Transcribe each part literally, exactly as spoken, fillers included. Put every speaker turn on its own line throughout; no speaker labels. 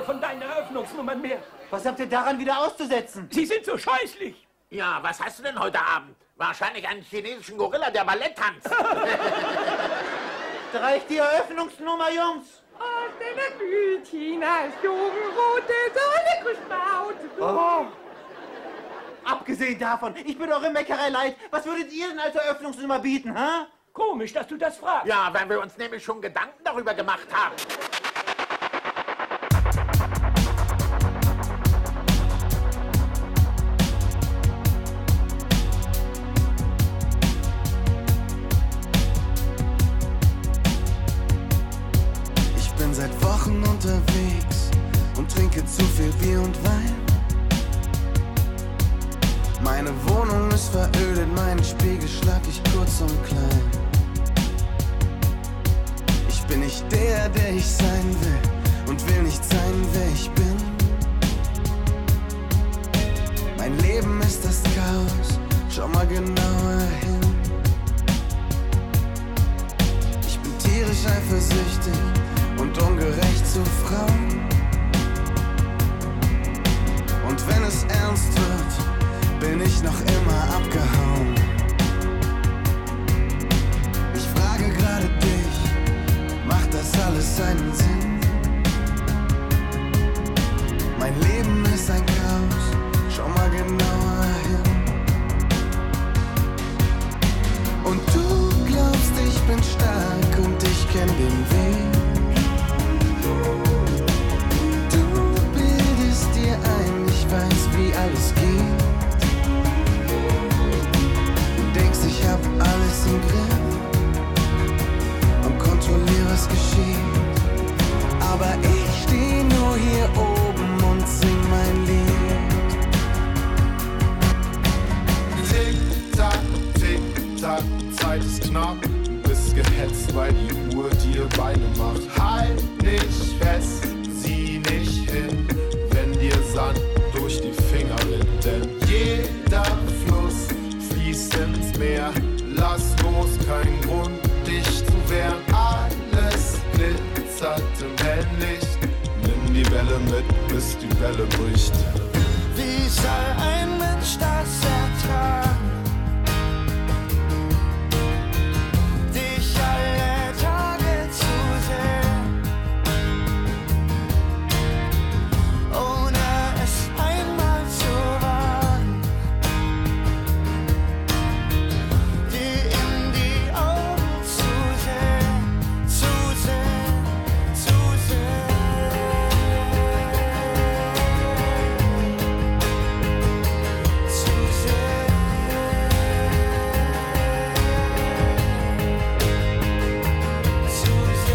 keine von deinen Eröffnungsnummern mehr.
Was habt ihr daran wieder auszusetzen?
Sie sind so scheußlich.
Ja, was hast du denn heute Abend? Wahrscheinlich einen chinesischen Gorilla, der Ballett tanzt.
Da reicht die Eröffnungsnummer, Jungs.
Aus den Blütchen als Jugendrote Sonne gespaut.
Oh. Abgesehen davon, ich bin eure Meckerei leid. Was würdet ihr denn als Eröffnungsnummer bieten, hä?
Komisch, dass du das fragst.
Ja, weil wir uns nämlich schon Gedanken darüber gemacht haben.
Ich bin seit Wochen unterwegs und trinke zu viel Bier und Wein. Meine Wohnung ist verödet, meinen Spiegel schlag ich kurz und klein. Ich bin nicht der, der ich sein will und will nicht sein, wer ich bin. Mein Leben ist das Chaos, schau mal genauer hin. Ich bin tierisch eifersüchtig und ungerecht zu Frauen. Und wenn es ernst wird, bin ich noch immer abgehauen. Ich frage gerade dich, macht das alles einen Sinn? Mein Leben ist ein Chaos, schau mal genauer hin. Und du glaubst, ich bin stark und ich kenn den Weg. Du bildest dir ein, ich weiß, wie alles geht. Ich hab alles im Griff und kontrolliere, was geschieht. Aber ich steh nur hier oben und sing mein Lied.
Tick-Tack, Tick-Tack, Zeit ist knapp. Du bist gehetzt, weil die Uhr dir Beine macht. Halt nicht fest, sieh nicht hin, wenn dir Sand durch die Finger rinnt. Denn jeder Fluss fließt ins Meer. Lass los, kein Grund, dich zu wehren. Alles glitzert im Helllicht. Nimm die Welle mit, bis die Welle bricht.
Wie soll ein Mensch das ertragen? Dich alle Tage zu sehen, ohne es einmal zu wagen. Dir in die Augen zu sehen, zu sehen, zu sehen. Zu sehen. Zu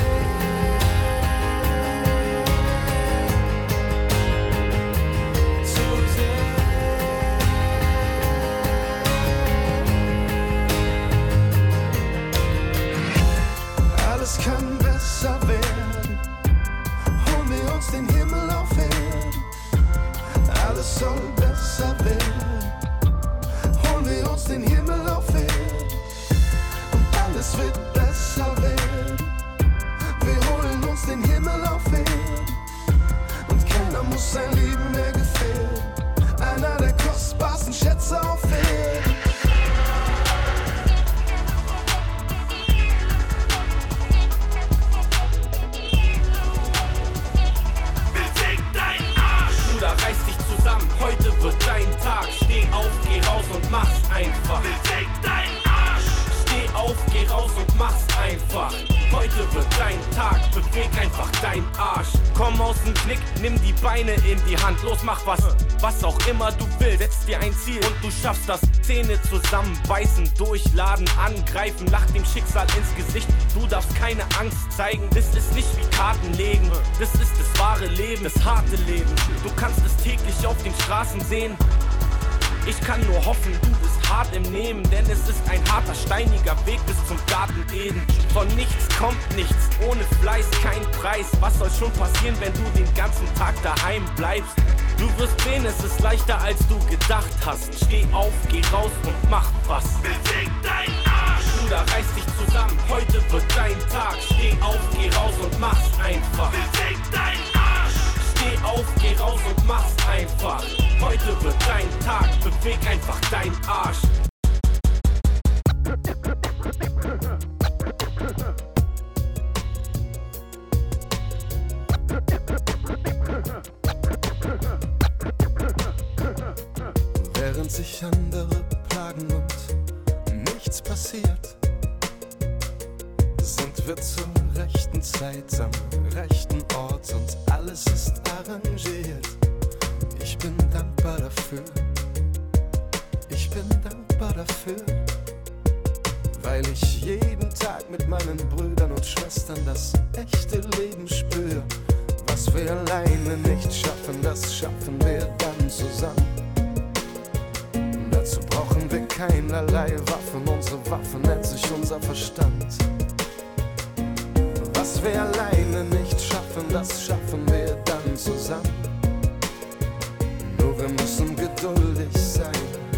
sehen. Zu sehen. Alles kann besser werden. Holen wir uns den Himmel auf Erden. Alles soll besser werden. Holen wir uns den Himmel auf Erden. Und alles wird besser werden. Wir holen uns den Himmel auf Erden. Und keiner muss sein Leben mehr gefährden. Einer der kostbarsten Schätze auf Erden.
Bruder, reiß dich zusammen, heute wird dein Tag. Steh auf, geh raus und mach's einfach. Beweg deinen Arsch. Steh auf, geh raus und mach's einfach. Heute wird dein Tag, beweg einfach deinen Arsch. Komm aus dem Knick, nimm die Beine in die Hand. Los, mach was, was auch immer du willst. Setz dir ein Ziel und du schaffst das. Zähne zusammenbeißen, durchladen, angreifen. Lach dem Schicksal ins Gesicht. Du darfst keine Angst zeigen. Das ist nicht wie Karten legen. Das ist das wahre Leben, das harte Leben. Du kannst es täglich auf den Straßen sehen. Ich kann nur hoffen, du bist hart im Nehmen, denn es ist ein harter, steiniger Weg bis zum Garten Eden. Von nichts kommt nichts, ohne Fleiß kein Preis. Was soll schon passieren, wenn du den ganzen Tag daheim bleibst? Du wirst sehen, es ist leichter als du gedacht hast. Steh auf, geh raus und mach was. Beweg deinen Arsch! Bruder, reiß dich zusammen, heute wird dein Tag. Steh auf, geh raus und mach's einfach. Beweg deinen Arsch! Steh auf, geh raus und mach's einfach. Heute wird dein Tag, beweg einfach deinen Arsch.
Während sich andere plagen und nichts passiert, sind wir zur rechten Zeit am rechten Ort und alles ist arrangiert. Ich bin dankbar dafür, ich bin dankbar dafür, weil ich jeden Tag mit meinen Brüdern und Schwestern das echte Leben spüre. Was wir alleine nicht schaffen, das schaffen wir dann zusammen. Dazu brauchen wir keinerlei Waffen, unsere Waffen nennt sich unser Verstand. Was wir alleine nicht schaffen, das schaffen wir dann zusammen. Nur wir müssen geduldig sein,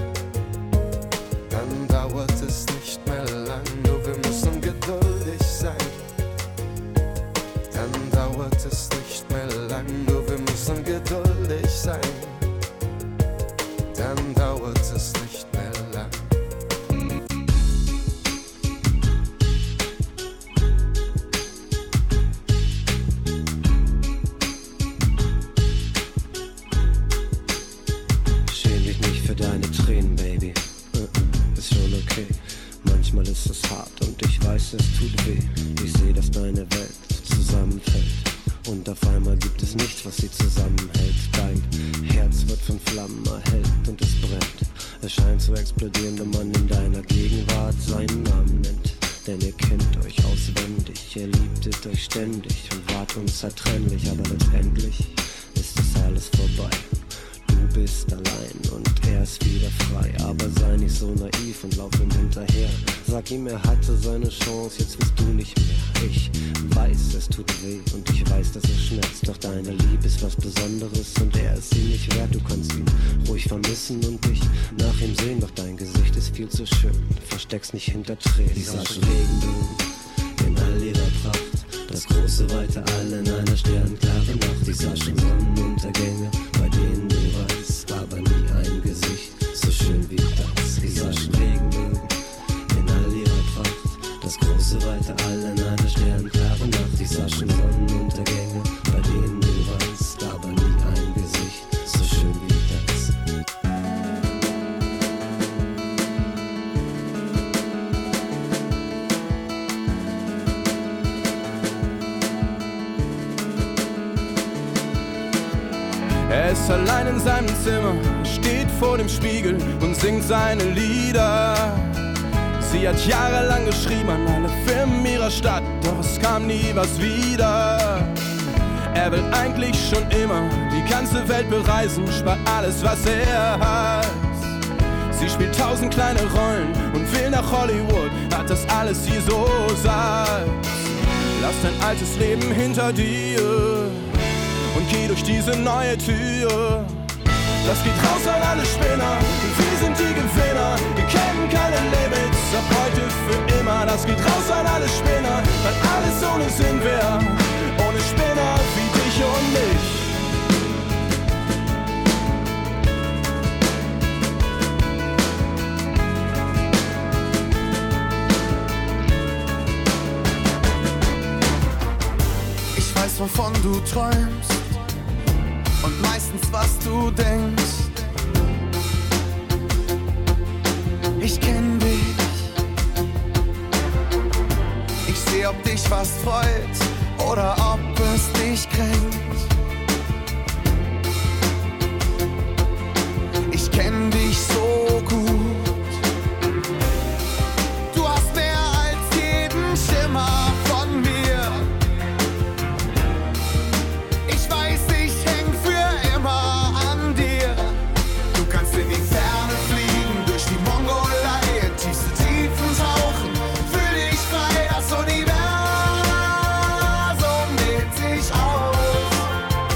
dann dauert es nicht mehr lang. Nur wir müssen geduldig sein, dann dauert es nicht mehr lang. Nur wir müssen geduldig sein, dann dauert es nicht mehr lang.
Schäm dich nicht für deine Tränen, Baby. Uh-uh, ist schon okay. Manchmal ist es hart und ich weiß, es tut weh. Ich sehe, dass deine Welt zusammenfällt. Und auf einmal gibt es nichts, was sie zusammenhält. Dein Herz wird von Flammen erhellt und es brennt. Es scheint zu explodieren, wenn man in deiner Gegenwart seinen Namen nennt. Denn ihr kennt euch auswendig, ihr liebtet euch ständig und wart unzertrennlich. Aber letztendlich ist es alles vorbei. Du bist allein und er ist wieder frei. Aber sei nicht so naiv und lauf ihm hinterher. Sag ihm, er hatte seine Chance, jetzt willst du nicht mehr. Ich weiß, es tut weh und ich weiß, dass er schmerzt. Doch deine Liebe ist was Besonderes und er ist sie nicht wert. Du kannst ihn ruhig vermissen und dich nach ihm sehen. Doch dein Gesicht ist viel zu schön, versteck's nicht hinter Tränen. Die Sachen Regenbögen in all ihrer Pracht. Das große weite All in einer sternklaren Nacht. Die Saschen Sonnenuntergänge, bei denen du weißt, aber nie ein Gesicht so schön wie das. Die Saschen Regenbögen in all ihrer Pracht. Das große weite All in einer sternklaren Nacht. Die Saschen Sonnenuntergänge, bei denen du weißt, aber nie ein Gesicht so schön wie das.
Er ist allein in seinem Zimmer, steht vor dem Spiegel und singt seine Lieder. Sie hat jahrelang geschrieben an alle Firmen ihrer Stadt, doch es kam nie was wieder. Er will eigentlich schon immer die ganze Welt bereisen, spart alles, was er hat. Sie spielt tausend kleine Rollen und will nach Hollywood, hat das alles hier so satt. Lass dein altes Leben hinter dir und geh durch diese neue Tür. Das geht raus an alle Spinner, wir sind die Gewinner. Wir kennen keine Limits, ab heute für immer. Das geht raus an alle Spinner, weil alles ohne Sinn wäre. Ohne Spinner wie dich und mich.
Ich weiß, wovon du träumst und meistens, was du denkst. Ich kenn dich. Ich seh, ob dich was freut oder ob es dich kränkt. Ich kenn dich so gut. Du hast mehr als jeden Schimmer von mir. Ich weiß, ich häng für immer an dir. Du kannst in die Ferne fliegen, durch die Mongolei, in tiefste Tiefen tauchen. Fühl dich frei, das Universum dehnt sich aus.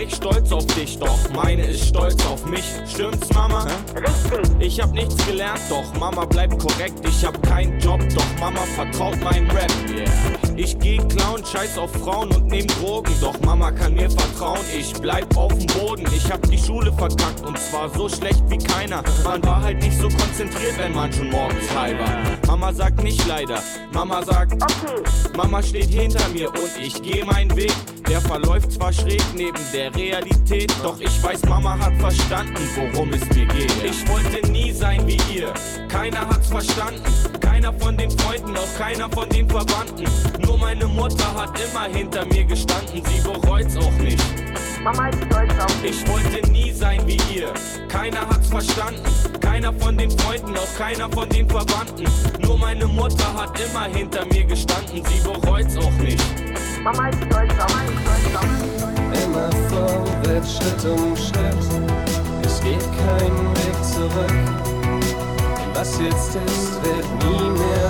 ich stolz auf dich, doch meine ist stolz auf mich. Stimmt's, Mama? Richtig. Ich hab nichts gelernt, doch Mama bleibt korrekt. Ich hab keinen Job, doch Mama vertraut meinem Rap. Yeah. Ich geh klauen, scheiß auf Frauen und nehm Drogen, doch Mama kann mir vertrauen, ich bleib auf dem Boden. Ich hab die Schule verkackt und zwar so schlecht wie keiner. Man war halt nicht so konzentriert, wenn man schon morgens high war. Mama sagt nicht leider, Mama sagt okay. Mama steht hinter mir und ich geh meinen Weg. Der verläuft zwar schräg neben der Realität, doch ich weiß, Mama hat verstanden, worum es mir geht. Ich wollte nie sein wie ihr, keiner hat's verstanden. Keiner von den Freunden, auch keiner von den Verwandten. Nur meine Mutter hat immer hinter mir gestanden, sie bereut's auch nicht. Mama ist stolz auf mich. Ich wollte nie sein wie ihr, keiner hat's verstanden. Keiner von den Freunden, auch keiner von den Verwandten. Nur meine Mutter hat immer hinter mir gestanden, sie bereut's auch nicht. Mama ist stolz auf mich.
Immer vorwärts, Schritt um Schritt, es geht kein Weg zurück. Was jetzt ist, wird nie mehr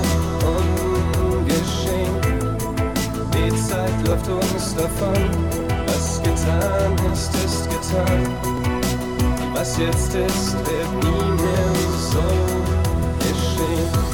ungeschehen. Die Zeit läuft uns davon, was getan ist, ist getan. Was jetzt ist, wird nie mehr so geschehen.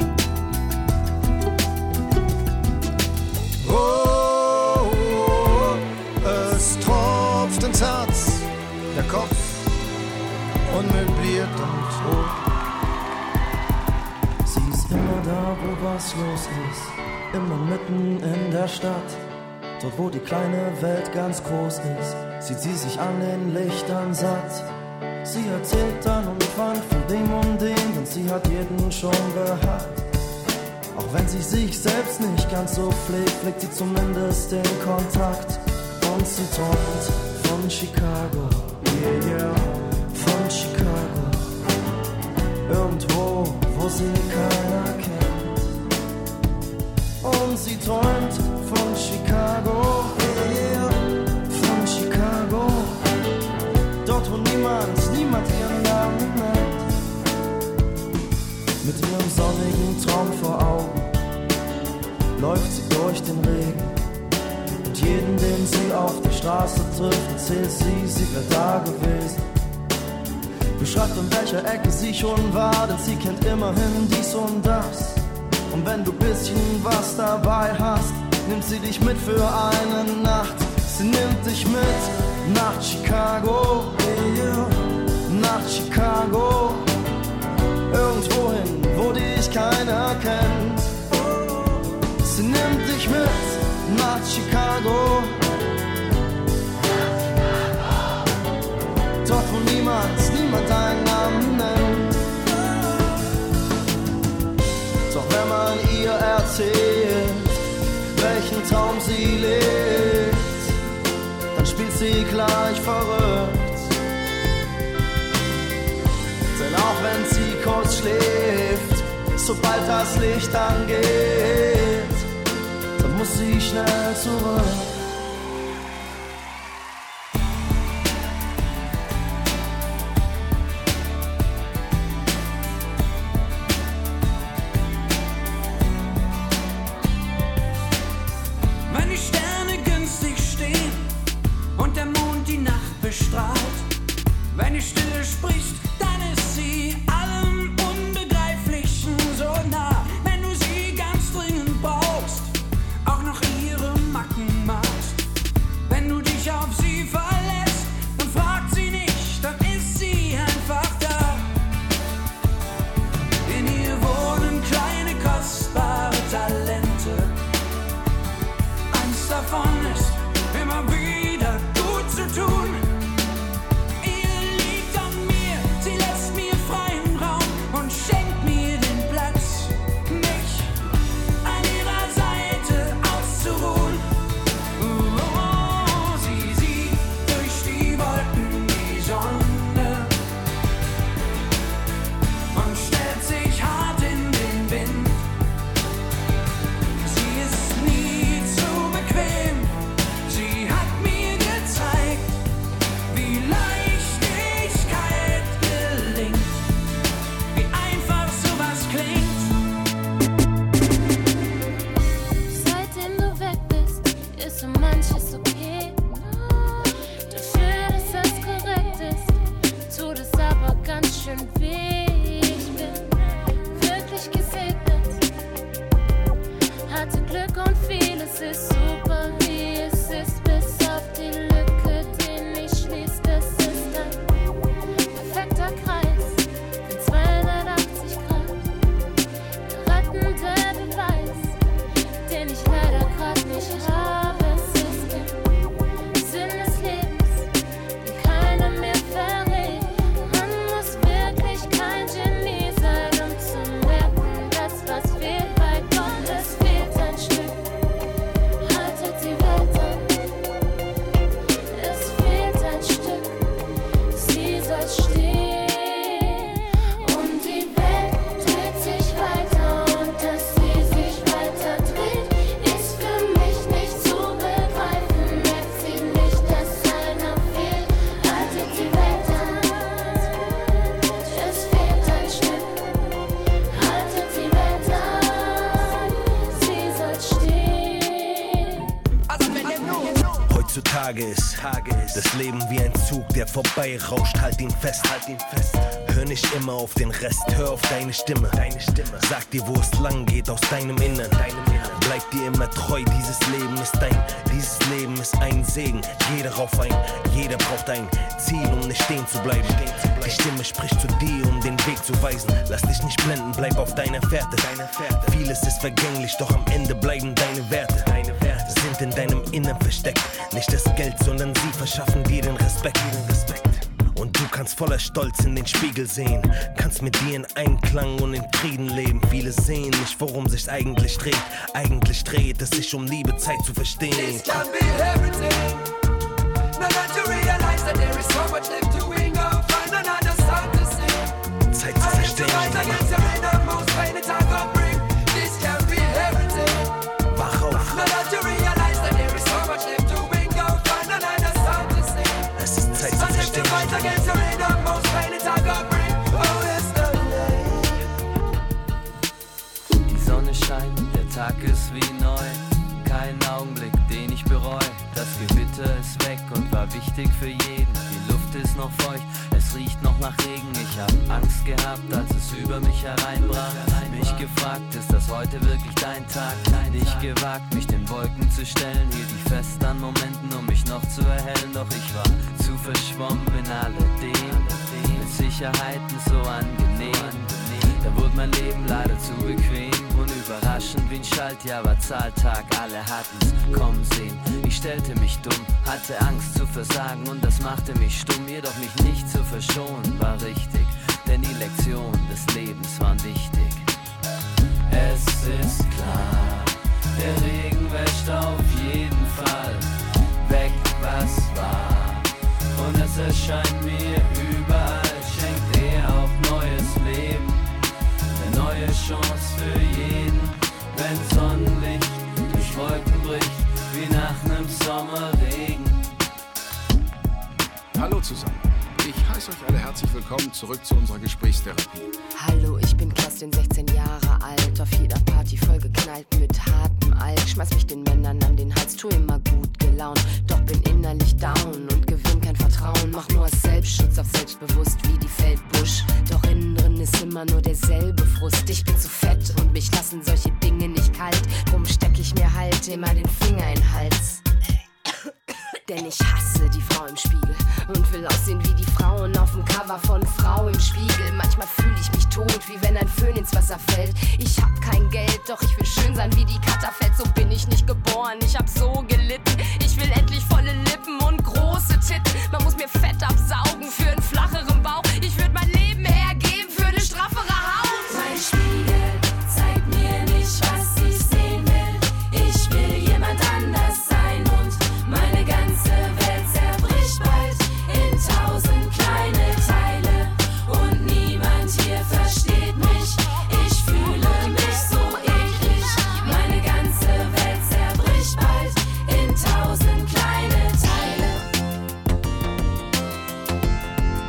Oh, unmöbliert und tot.
Sie ist immer da, wo was los ist, immer mitten in der Stadt. Dort, wo die kleine Welt ganz groß ist, sieht sie sich an den Lichtern satt. Sie erzählt dann und fand von dem und dem, denn sie hat jeden schon gehabt. Auch wenn sie sich selbst nicht ganz so pflegt, pflegt sie zumindest den Kontakt. Und sie träumt von Chicago, yeah, yeah, von Chicago. Irgendwo, wo sie keiner kennt. Und sie träumt von Chicago, yeah, von Chicago. Dort, wo niemand, niemand ihren Namen nennt. Mit ihrem sonnigen Traum vor Augen läuft sie durch den Regen. Und jeden, den sie auf der Straße trifft, erzählt sie, sie wäre da gewesen. Beschreibt, in welcher Ecke sie schon war, denn sie kennt immerhin dies und das. Und wenn du bisschen was dabei hast, nimmt sie dich mit für eine Nacht. Sie nimmt dich mit nach Chicago, yeah, nach Chicago. Irgendwohin, wo dich keiner kennt. Sie nimmt dich mit nach Chicago. Dort, wo niemand, niemand deinen Namen nennt. Doch wenn man ihr erzählt, welchen Traum sie lebt, dann spielt sie gleich verrückt. Denn auch wenn sie kurz schläft, sobald das Licht angeht, dann muss sie schnell zurück.
Wenn die Sterne günstig stehen und der Mond die Nacht bestrahlt, wenn die Stille spricht, dann ist sie allem Unbegreiflichen so nah. Wenn du sie ganz dringend brauchst, auch noch ihre Macken magst. Wenn du dich auf sie verlässt, dann fragt sie nicht, dann ist sie einfach da. In ihr wohnen kleine kostbare Talente. Eins davon ist immer wieder gut zu tun.
Ist das Leben wie ein Zug, der vorbei rauscht, halt ihn fest, halt ihn fest. Hör nicht immer auf den Rest, hör auf deine Stimme, deine Stimme. Sag dir, wo es lang geht, aus deinem Innern, deinem Innern. Bleib dir immer treu, dieses Leben ist dein, dieses Leben ist ein Segen. Geh darauf ein, jeder braucht ein Ziel, um nicht stehen zu bleiben. Die Die Stimme spricht zu dir, um den Weg zu weisen. Lass dich nicht blenden, bleib auf deiner Fährte. Deine Fährte. Vieles ist vergänglich, doch am Ende bleiben deine Werte. Deine Werte sind in deinem Innern versteckt. Nicht das Geld, sondern sie verschaffen dir den Respekt. Den Respekt. Und du kannst voller Stolz in den Spiegel sehen. Kannst mit dir in Einklang und in Frieden leben. Viele sehen nicht, worum sich's eigentlich dreht. Eigentlich dreht es sich um Liebe, Zeit zu verstehen.
This can be everything. Now that you realize that there is so much left to win, go find another song to sing.
Zeit zu verstehen.
This can be everything.
Wach auf.
Now that you realize that there is so much left to win, go find another song to sing.
Es ist Zeit zu verstehen.
Die Sonne scheint, der Tag ist wie neu. Kein Augenblick, den ich bereue. Das Gewitter ist weg und war wichtig für jeden. Die Luft ist noch feucht, es riecht noch nach Regen. Ich hab Angst gehabt, als es über mich hereinbrach. Mich gefragt, ist das heute wirklich dein Tag? Nicht gewagt, mich den Wolken zu stellen. Hielt ich fest an Momenten, um mich noch zu erhellen. Doch ich war zu verschwommen in alledem. Mit Sicherheiten so angenehm. Da wurde mein Leben leider zu bequem. Und überraschend wie ein Schaltjahr war Zahltag. Alle hatten's kommen sehen. Ich stellte mich dumm, hatte Angst zu versagen. Und das machte mich stumm. Jedoch mich nicht zu verschonen war richtig. Denn die Lektionen des Lebens waren wichtig. Es ist klar, der Regen wäscht auf jeden Fall weg, was war. Und es erscheint mir überall, schenkt er auch neues Leben. Eine neue Chance für jeden, wenn Sonnenlicht durch Wolken bricht, wie nach nem Sommerregen.
Hallo zusammen. Ich heiße euch alle herzlich willkommen zurück zu unserer Gesprächstherapie.
Hallo, ich bin Kerstin, sechzehn Jahre alt, auf jeder Party vollgeknallt mit hartem Alk. Schmeiß mich den Männern an den Hals, tu immer gut gelaunt, doch bin innerlich down und gewinn kein Vertrauen. Mach nur aus Selbstschutz auf selbstbewusst wie die Feldbusch, doch innen drin ist immer nur derselbe Frust. Ich bin zu fett und mich lassen solche Dinge nicht kalt, drum steck ich mir halt immer den Finger in den Hals. Denn ich hasse die Frau im Spiegel und will aussehen wie die Frauen auf dem Cover von Frau im Spiegel. Manchmal fühle ich mich tot, wie wenn ein Föhn ins Wasser fällt. Ich hab kein Geld, doch ich will schön sein wie die Katterfeld. So bin ich nicht geboren, ich hab so gelitten. Ich will endlich volle Lippen und große Titten. Man muss mir Fett absaugen für einen flacheren Bauch. Ich würd mein Leben hergeben für eine straffere Haut.
Mein Spiegel zeigt mir nicht, was ich sehen will. Ich will jemand anders sein und meine ganze Welt zerbricht bald in tausend kleine Teile und niemand hier versteht mich. Ich fühle mich so eklig. Meine ganze Welt zerbricht bald in tausend kleine Teile.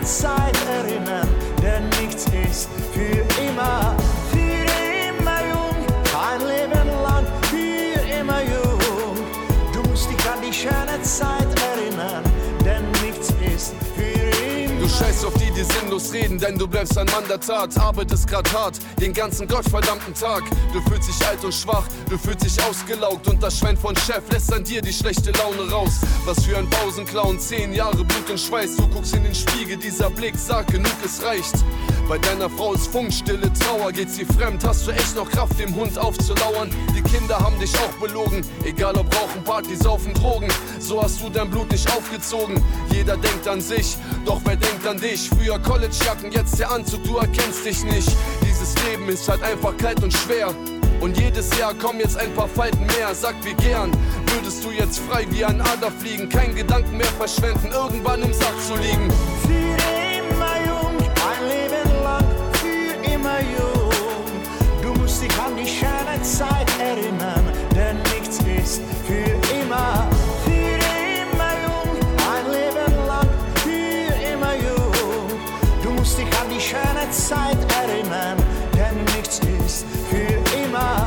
Zeit erinnern, denn nichts ist für immer, für immer jung, ein Leben lang, für immer jung. Du musst dich an die schöne Zeit erinnern, denn nichts ist für immer.
Du scheißt auf die, die sinnlos reden, denn du bleibst ein Mann der Tat. Arbeitest grad hart, den ganzen gottverdammten Tag. Du fühlst dich alt und schwach, du fühlst dich ausgelaugt. Und das Schwein von Chef lässt an dir die schlechte Laune raus. Was für ein Pausenclown, zehn Jahre Blut und Schweiß. Du guckst in den Spiegel, dieser Blick sagt, genug, es reicht. Bei deiner Frau ist Funkstille Trauer, geht sie fremd. Hast du echt noch Kraft, dem Hund aufzulauern? Die Kinder haben dich auch belogen, egal ob Rauchen, Party, Saufen, Drogen. So hast du dein Blut nicht aufgezogen. Jeder denkt an sich, doch wer denkt an dich? Früher Collegejacken, jetzt der Anzug, du erkennst dich nicht. Dieses Leben ist halt einfach kalt und schwer. Und jedes Jahr kommen jetzt ein paar Falten mehr. Sag wie gern, würdest du jetzt frei wie ein Adler fliegen? Kein Gedanken mehr verschwenden, irgendwann im Sack zu liegen.
Für immer jung, ein Leben lang, für immer jung. Du musst dich an die schöne Zeit erinnern, denn nichts ist für immer. Für immer jung, ein Leben lang, für immer jung. Du musst dich an die schöne Zeit erinnern, denn nichts ist für immer.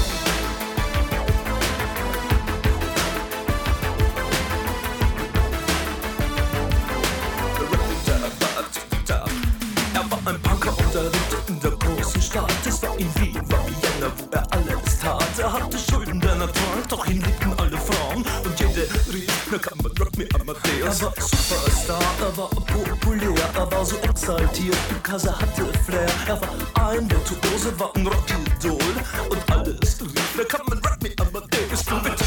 Er war ein Punker und er lebte in der großen Stadt. Es war in Wien, war Vienna, wo er alles tat. Er hatte Schulden, denn er trank, doch ihn liebten alle Frauen. Und jede rief, na kann man Rock me Amadeus. Er war Superstar, er war populär, er war so exaltiert, because er hatte Flair. Er war ein Virtuose, war ein Rockidol. Und alles rief, na kann man Rock me Amadeus. Du bitte.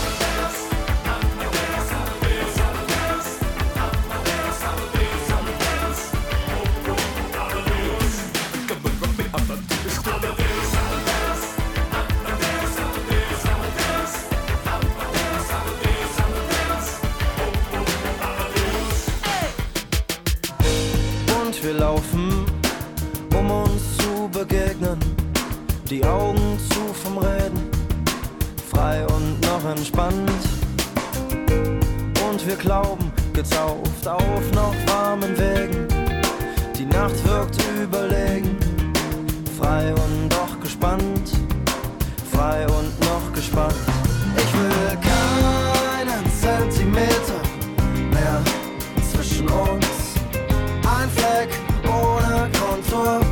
Wir laufen, um uns zu begegnen, die Augen zu vom Reden, frei und noch entspannt. Und wir glauben, getauft auf noch warmen Wegen, die Nacht wirkt überlegen, frei und doch gespannt, frei und noch gespannt. Ich will keinen Zentimeter mehr zwischen uns. Ein Fleck ohne Kontur.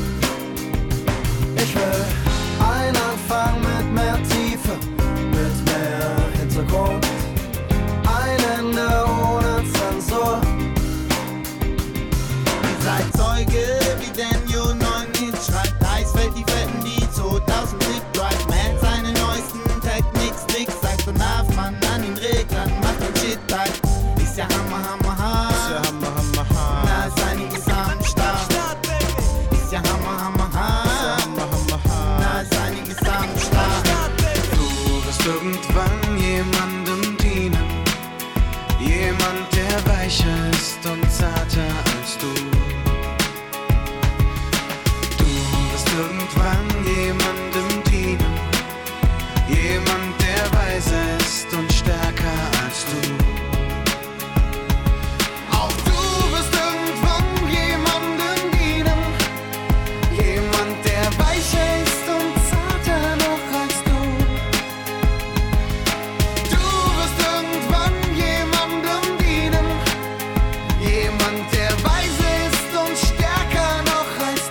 Ich will einen Anfang mit mehr Tiefe, mit mehr Hintergrund. Ein Ende ohne Zensur.
Ihr seid Zeuge, wie Daniel neun Hits schreibt. Eisfeld die Fetten, die zweitausend Tick Drive. Man seine neuesten Technik-Sticks. Sagt von Mann an den Reglern, macht den Shit tight. Ist ja Hammer, Hammer, Hammer. Ist ja Hammer, Hammer, Hammer. Na, ist einiges am Start. Ist ja Hammer, Hammer, Hammer. Na, ist einiges am Start.
Du wirst irgendwann jemandem dienen. Jemand, der weicher ist und zarter als du. Du wirst irgendwann jemandem dienen. Jemand, der weiser ist und stärker als du. Auch du wirst irgendwann jemandem dienen. Jemand, der weicher ist und zarter noch als du. Du wirst irgendwann jemandem dienen. Jemand, der weiser ist und stärker noch als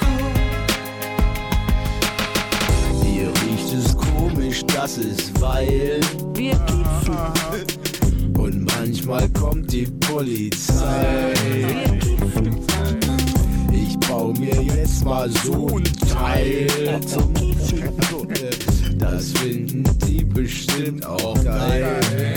du.
Hier riecht es komisch, das ist weil wir kiffen. Und manchmal kommt die Polizei. Ich bau mir jetzt mal so ein Teil zum Kiffen. Das finden die bestimmt auch geil.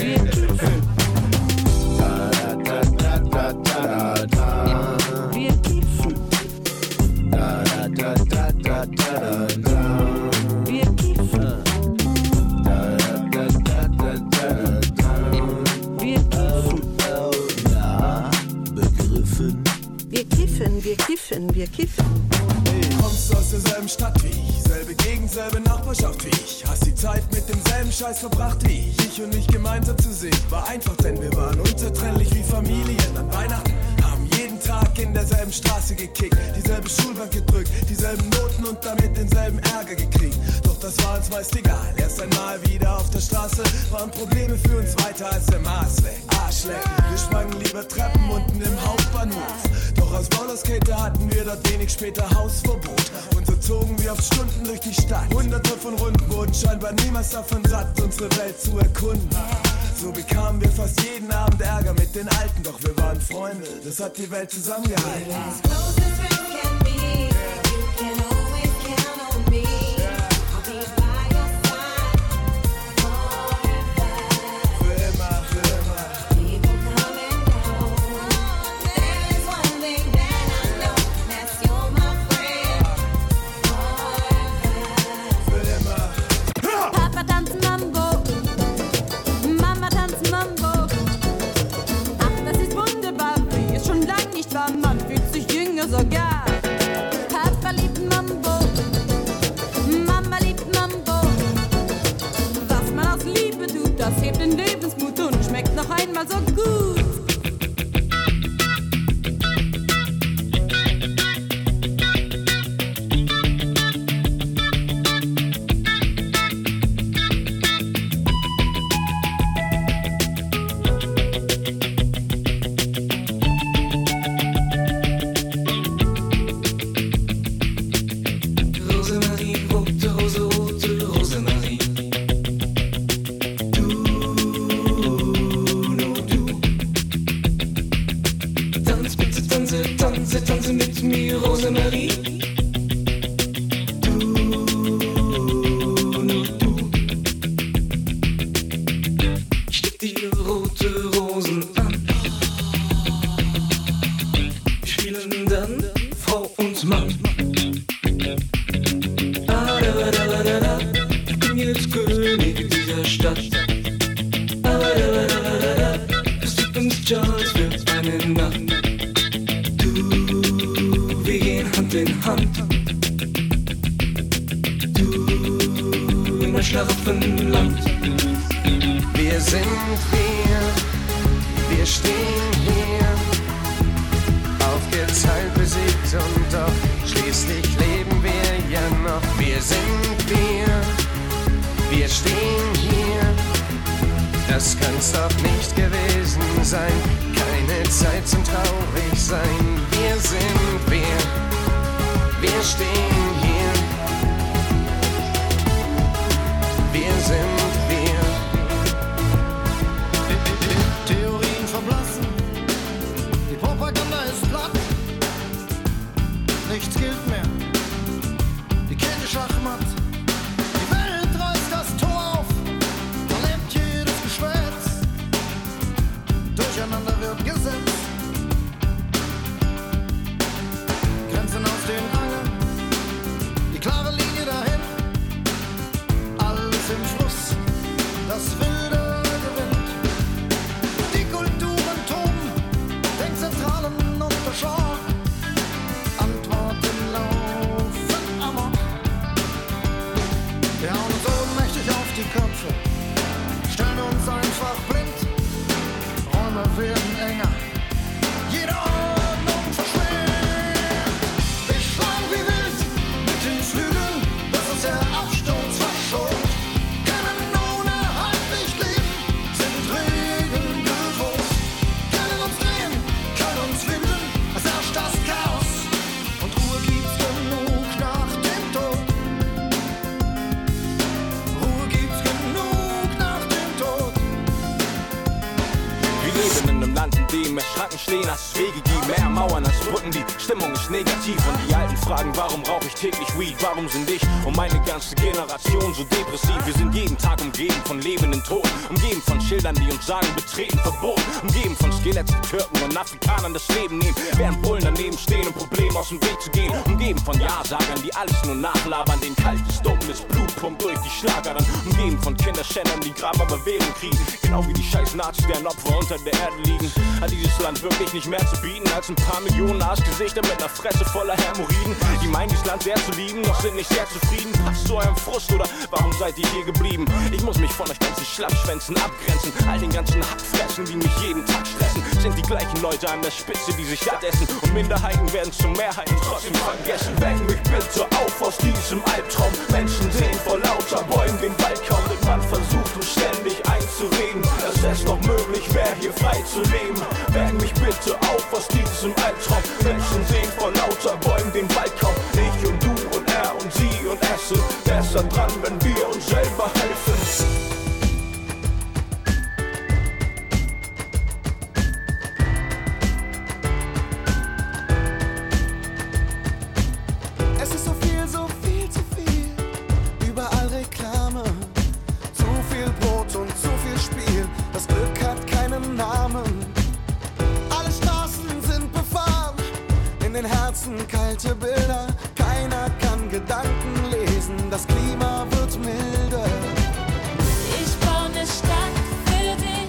Da, da, da, da, da, da, da. Wir kiffen. Da, da, da, da, da, da, da. Wir kiffen. Da, da, da, da, da, da, da. Wir kiffen. Ja, begriffen.
Wir kiffen, wir kiffen, wir kiffen.
Kommst aus derselben Stadt wie ich, selbe Gegend, selbe Nachbarschaft wie ich. Hast die Zeit mit demselben Scheiß verbracht wie ich. Ich und ich gemeinsam zu sehen, war einfach, denn wir waren unzertrennlich wie Familien. An Weihnachten haben jeden Tag in derselben Straße gekickt, dieselbe Schulbank gedrückt, dieselben Noten und damit denselben Ärger gekriegt. Doch das war uns meist egal. Erst einmal wieder auf der Straße waren Probleme für uns weiter als der Mars weg. Arschlecken, wir schwangen lieber Treppen unten im Hauptbahnhof. Doch als Rollerskater hatten wir dort wenig später Hausverbot. Und so zogen wir auf Stunden durch die Stadt. Hunderte von Runden wurden scheinbar niemals davon satt, unsere Welt zu erkunden. So bekamen wir fast jeden Abend Ärger mit den Alten, doch wir waren Freunde, das hat die Welt zusammengehalten.
Sogar Papa liebt Mambo, Mama liebt Mambo. Was man aus Liebe tut, das hebt den Lebensmut und schmeckt noch einmal so gut.
Stehen, als es Wege gibt, mehr Mauern als Brücken, die Stimmung ist negativ. Und die Alten fragen, warum rauche ich täglich Weed? Warum sind ich und meine ganze Generation so depressiv? Wir sind jeden Tag umgeben von lebenden Toten, umgeben von Schildern, die uns sagen, betreten verboten, umgeben von Skeletten, Türken und Afrikanern das Leben nehmen, während Bullen daneben stehen, um Probleme aus dem Weg zu gehen, umgeben von Ja-Sagern, die alles nur nachlabern, den kaltes, dunkles Blut pumpt durch die Schlagern, umgeben von Kinderschändern, die Graben aber Währung kriegen, genau wie die scheiß Nazis, deren Opfer unter der Erde liegen. Hat dieses Land wirklich ich nicht mehr zu bieten als ein paar Millionen Arschgesichter mit einer Fresse voller Hämorrhoiden. Die meinen dieses Land sehr zu lieben, doch sind nicht sehr zufrieden. Passt zu eurem Frust oder warum seid ihr hier geblieben? Ich muss mich von euch ganzen Schlappschwänzen abgrenzen. All den ganzen Hackfressen, die mich jeden Tag stressen, sind die gleichen Leute an der Spitze, die sich satt essen. Und Minderheiten werden zu Mehrheiten trotzdem vergessen. Weck mich bitte auf aus diesem Albtraum. Menschen sehen vor lauter Bäumen den Wald kaum. Und man versucht uns ständig einzureden, dass es noch möglich wäre, hier frei zu leben. Weck mich bitte auf aus diesem Albtraum. Menschen sehen vor lauter Bäumen den Wald kaum. Ich und du und er und sie und es sind besser dran, wenn wir uns selber helfen.
Kalte Bilder, keiner kann Gedanken lesen, das Klima wird milder.
Ich baue eine Stadt für dich,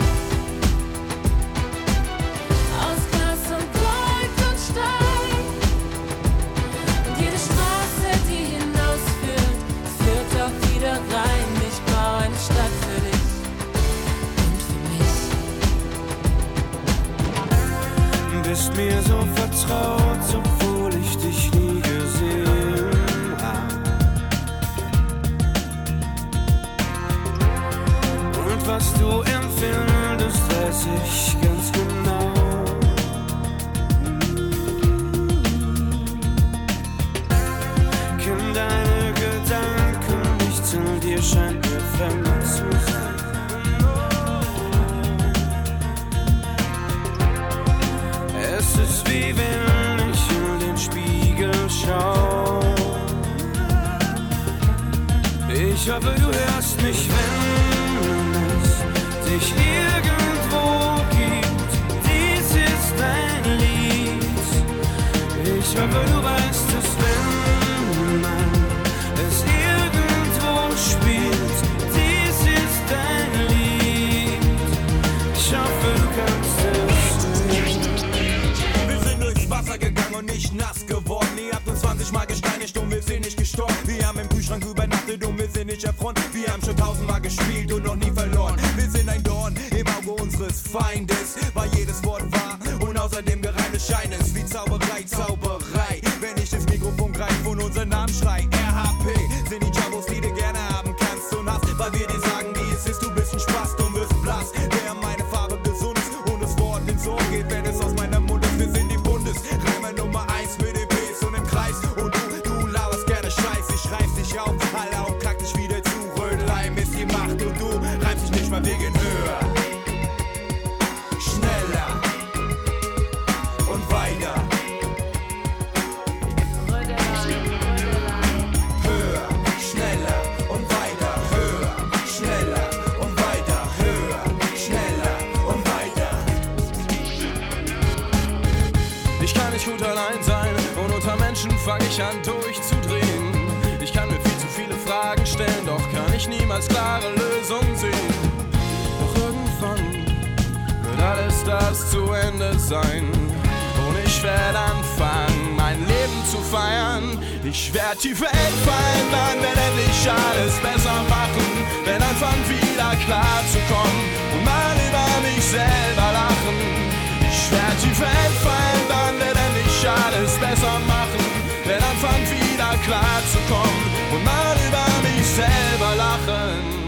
aus Glas und Gold und Stein. Und jede Straße, die hinausführt, führt auch wieder rein. Ich baue eine Stadt für dich und für mich.
Bist mir so vertraut, obwohl ich dich nie gesehen hab. Und was du empfindest, weiß ich ganz genau. Kenn deine Gedanken, nichts in dir scheint mir fremd zu sein. Es ist wie wenn ich in den Spiegel schau. Ich hoffe, du hörst mich, wenn es dich irgendwo gibt. Dies ist dein Lied. Ich hoffe, du weißt es, wenn man es irgendwo spielt. Dies ist dein Lied. Ich hoffe, du kannst es.
Gegangen und nicht nass geworden. Ihr habt uns zwanzig Mal gesteinigt und wir sind nicht gestorben. Wir haben im Kühlschrank übernachtet und wir sind nicht erfreut. Wir haben schon tausendmal gespielt und noch nie verloren. Wir sind ein Dorn im Auge unseres Feindes, weil jedes Wort wahr und außerdem gereimtes Schein ist wie Zauberei, Zauberei. Wenn ich das Mikrofon greife und unseren Namen schrei, R H P sind die Jabos, die du gerne haben kannst und hast, weil wir dir sagen, wie es ist, du bist ein Spaß, du wirst blass. Der meine Farbe gesund ist und das Wort ins Ohr geht, wenn es aus meinem Mund ist. Wir sind die Bundes Reimer Nummer eins mit den Bs und im Kreis. Und du, du laberst gerne Scheiß. Ich reiß dich auf, Alter, und kack dich wieder zu. Rödelheim ist gemacht und du reibst dich nicht mal wegen höher. Schneller und weiter. Höher, schneller und weiter. Höher, schneller und weiter. Höher, schneller und weiter.
Ich kann nicht gut allein sein und unter Menschen fang ich an durchzudrehen. Ich kann mir viel zu viele Fragen stellen, doch kann ich niemals klare Lösungen sehen. Doch irgendwann wird alles das zu Ende sein und ich werde anfangen, mein Leben zu feiern. Ich werd die Welt verändern, werde endlich alles besser machen, werde anfangen wieder klar zu kommen und mal über mich selber lachen. Ich werd die Welt verändern, werde endlich alles besser machen, werde anfangen wieder klar zu kommen und mal über mich selber lachen.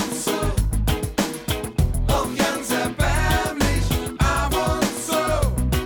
Ab und zu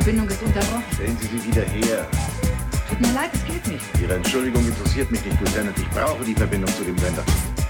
Verbindung ist unterbrochen.
Sehen Sie sie wieder her.
Tut mir leid, es geht nicht.
Ihre Entschuldigung interessiert mich nicht, Lieutenant. Ich brauche die Verbindung zu dem Sender.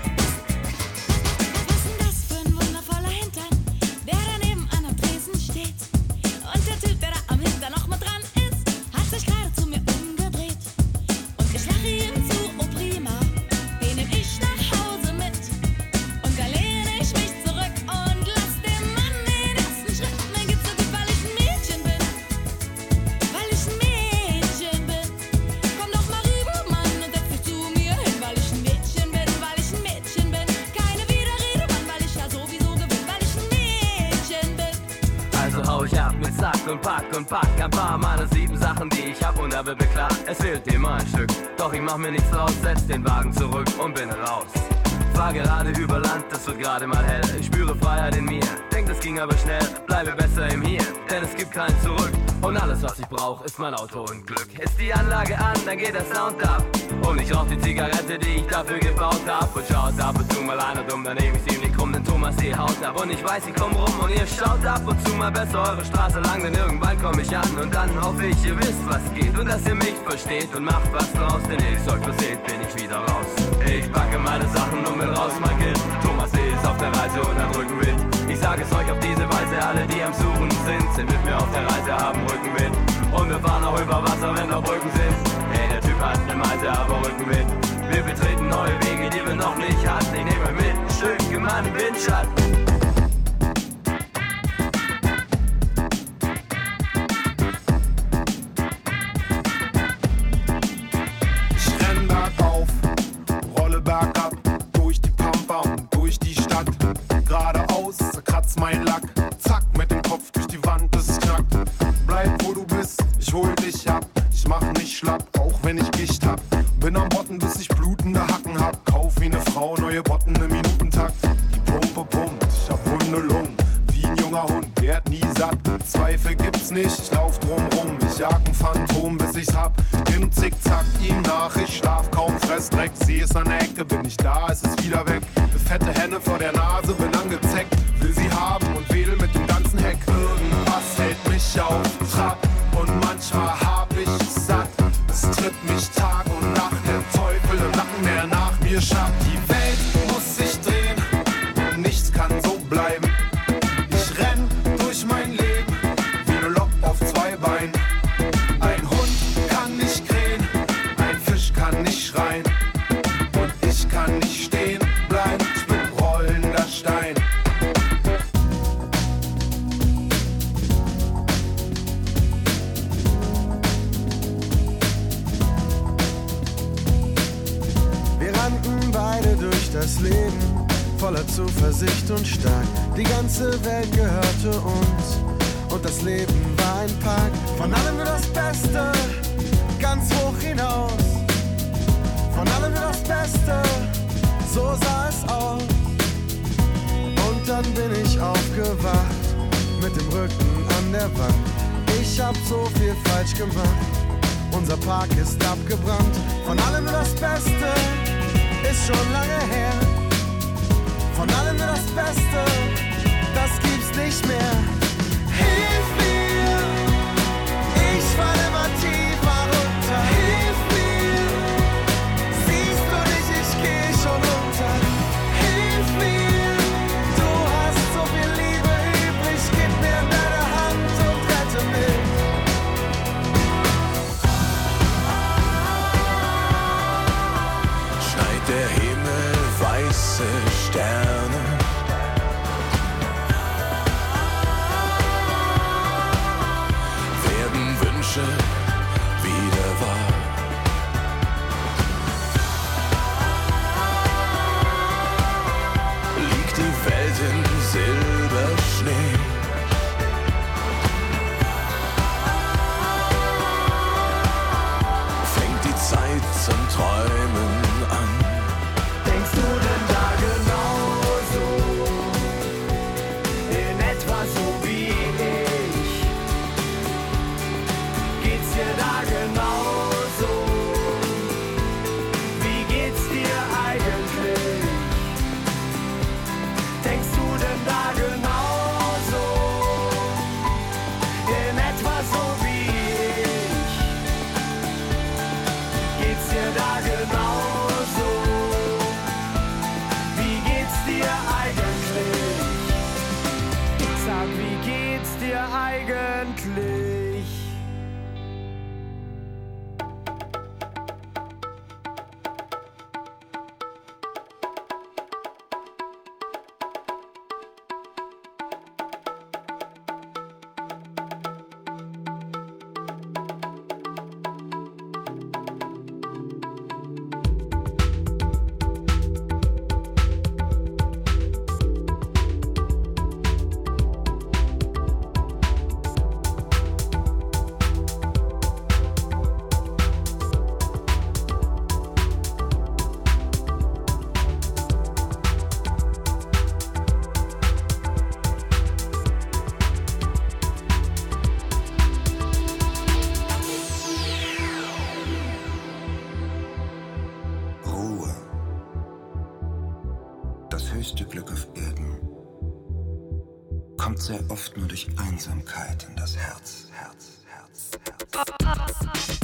Und pack und pack ein paar meiner sieben Sachen, die ich hab und habe beklagt. Es fehlt immer ein Stück, doch ich mach mir nichts draus, setz den Wagen zurück und bin raus. Fahr gerade über Land, es wird gerade mal hell. Ich spüre Freiheit in mir, denk das ging aber schnell. Bleibe besser im Hier, denn es gibt kein Zurück. Und alles was ich brauch, ist mein Auto und Glück. Ist die Anlage an, dann geht der Sound ab. Und ich rauch die Zigarette, die ich dafür gebaut hab. Und schaut ab und zu mal einer dumm, dann nehm ich sie nicht rum, denn Thomas die haut ab. Und ich weiß, ich komm rum und ihr schaut ab und zu mal besser eure Straße lang, denn irgendwann komm ich an. Und dann hoffe ich, ihr wisst, was geht und dass ihr mich versteht und macht was draus, denn ich euch verseht, bin ich wieder raus. Ich packe meine Sachen und will raus, mein Kind. Thomas ist auf der Reise und hat Rückenwind. Ich sage es euch auf diese Weise, alle die am Suchen sind, sind mit mir auf der Reise, haben Rückenwind. Und wir fahren auch über Wasser, wenn noch Brücken sind. Hey, der Typ hat ne Meise, aber Rückenwind. Wir betreten neue Wege, die wir noch nicht hatten. Ich nehme euch mit, ein Stück gemachten Windschatten.
Bergab, durch die Pampa und durch die Stadt. Geradeaus, zerkratzt mein Lack. Zack, mit dem Kopf durch die Wand, es knackt. Bleib wo du bist, ich hol dich ab. Ich mach nicht schlapp, auch wenn ich Gicht hab. Bin am Botten, bis ich blutende Hacken hab. Kauf wie ne Frau, neue Botten im Minutentakt. Die Pumpe pumpt, ich hab wunde Lungen. Wie ein junger Hund, werd nie satt. Zweifel gibt's nicht, ich lauf drum rum. Ich jag ein Phantom, bis ich's hab. Im Zickzack ihm nach, ich schlaf kaum, fress Dreck. Seh es an der Ecke, bin ich da, es ist wieder weg. Fette Henne vor der Nase, bin angezeckt. Will sie haben und wedel mit dem ganzen Heck. Irgendwas hält mich auf Trab und manchmal hab ich es satt. Es tritt mich Tag und Nacht, der Teufel im Nacken, der nach mir schabt. Die Welt muss sich drehen und nichts kann so bleiben. Ich renn durch mein Leben wie ne Lok auf zwei Beinen. Ein Hund kann nicht krähen, ein Fisch kann nicht schreien. Und ich kann nicht stehen bleiben, ich bin rollender Stein.
Wir rannten beide durch das Leben, voller Zuversicht und stark. Die ganze Welt gehörte uns und das Leben war ein Park. Von allem nur das Beste, ganz hoch hinaus. Von allem nur das Beste, so sah es aus. Und dann bin ich aufgewacht, mit dem Rücken an der Wand. Ich hab so viel falsch gemacht, unser Park ist abgebrannt. Von allem nur das Beste, ist schon lange her. Von allem nur das Beste, das gibt's nicht mehr. Hilf mir, ich fall immer tiefer runter. Hilf mir, siehst du nicht, ich geh schon runter. Hilf mir, du hast so viel Liebe übrig, gib mir deine Hand und rette mich.
Schneit der Himmel weiße Sterne. Werden Wünsche wieder wahr. Liegt die Welt in Silberschnee. Fängt die Zeit zum Träumen an.
Denkst du denn da genau
Das höchste Glück auf Erden kommt sehr oft nur durch Einsamkeit in das Herz, Herz, Herz, Herz.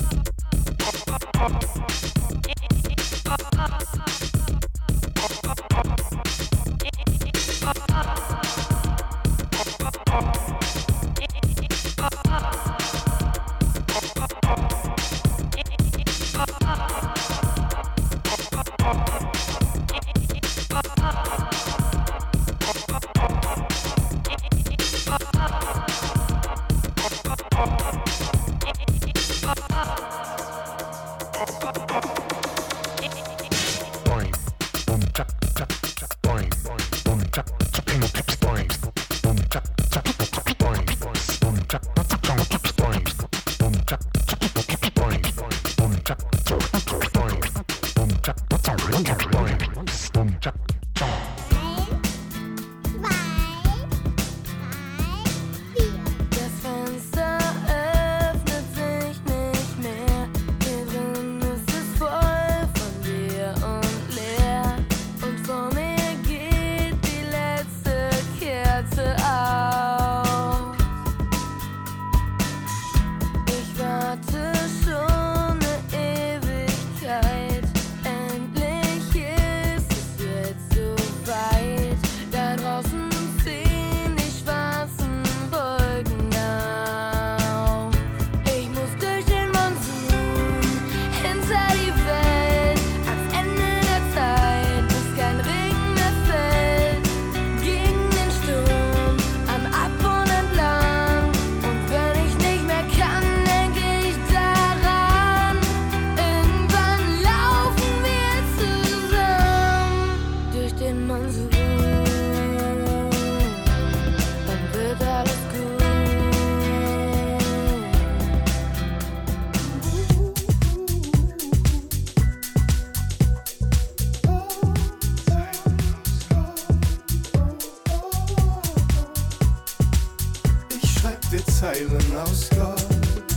Zeilen aus Gold,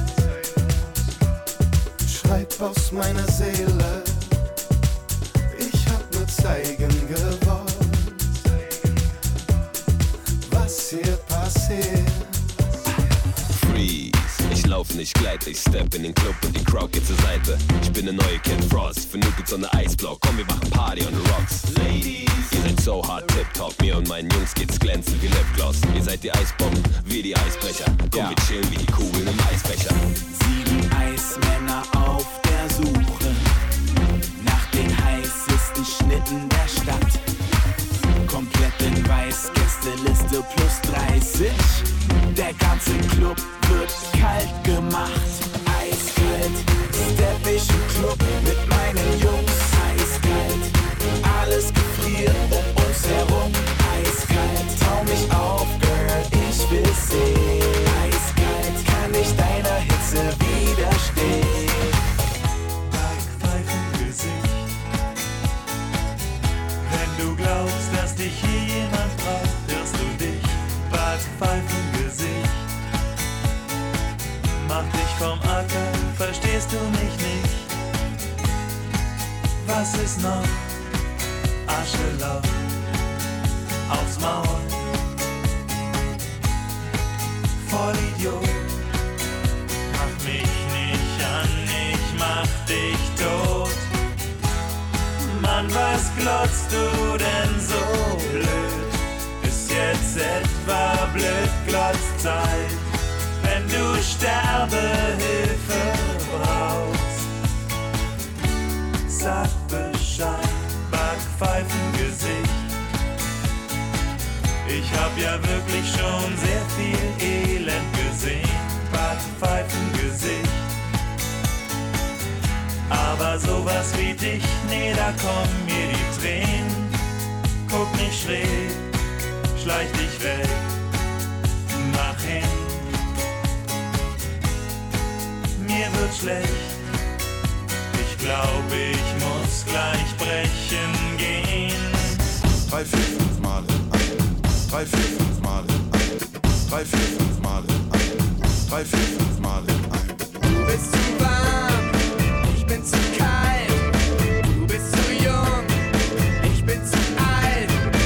schreib aus meiner Seele, ich hab nur zeigen gewollt, was hier passiert.
Freeze, ich lauf nicht, gleit, ich step in den Club und die Crowd geht zur Seite. Ich bin der neue Ken Frost, für Nuke gibt's so eine Eisblock, komm wir machen Party on the Rocks. Ladies, ihr seid so hart tip-top, mir und meinen Jungs geht's glänzend wie Lipgloss. Ihr seid die Eisbomben, wir die Eisbrecher, komm ja. Wir chillen wie die Kugeln im Eisbecher.
Sieben Eismänner auf der Suche nach den heißesten Schnitten der Stadt. Komplett in Weiß, Gästeliste plus dreißig. Der ganze Club wird kalt gemacht. Eiskalt, stepp ich im Club mit meinen Jungs. Eiskalt, alles gefriert um uns herum. Eiskalt, tau mich auf, Girl, ich will sehen. Eiskalt, kann ich deiner Hitze widerstehen.
Backpfeifengesicht. Wenn du glaubst, dass dich hier jemand braucht, hörst du dich. Backpfeifengesicht. Mach dich vom Acker, verstehst du mich nicht? Was ist noch? Ascheloch aufs Maul. Vollidiot, mach mich nicht an, ich mach dich tot. Mann, was glotzt du denn so blöd? Ist jetzt etwa Blödglotzeit? Wenn du Sterbehilfe brauchst, sag Bescheid, Backpfeifengesicht. Ich hab ja wirklich schon sehr viel Elend gesehen, Backpfeifengesicht. Aber sowas wie dich, nee, da kommen mir die Tränen. Guck nicht schräg, schleich dich weg, mach hin. Mir wird schlecht, ich glaub, ich muss gleich brechen gehen.
Drei, vier, fünf Mal in einem, drei, vier, fünf Mal in einem, drei, vier, fünf Mal in einem, drei, vier, fünf Mal in einem.
Du bist zu warm, ich bin zu kalt. Du bist zu jung, ich bin zu alt.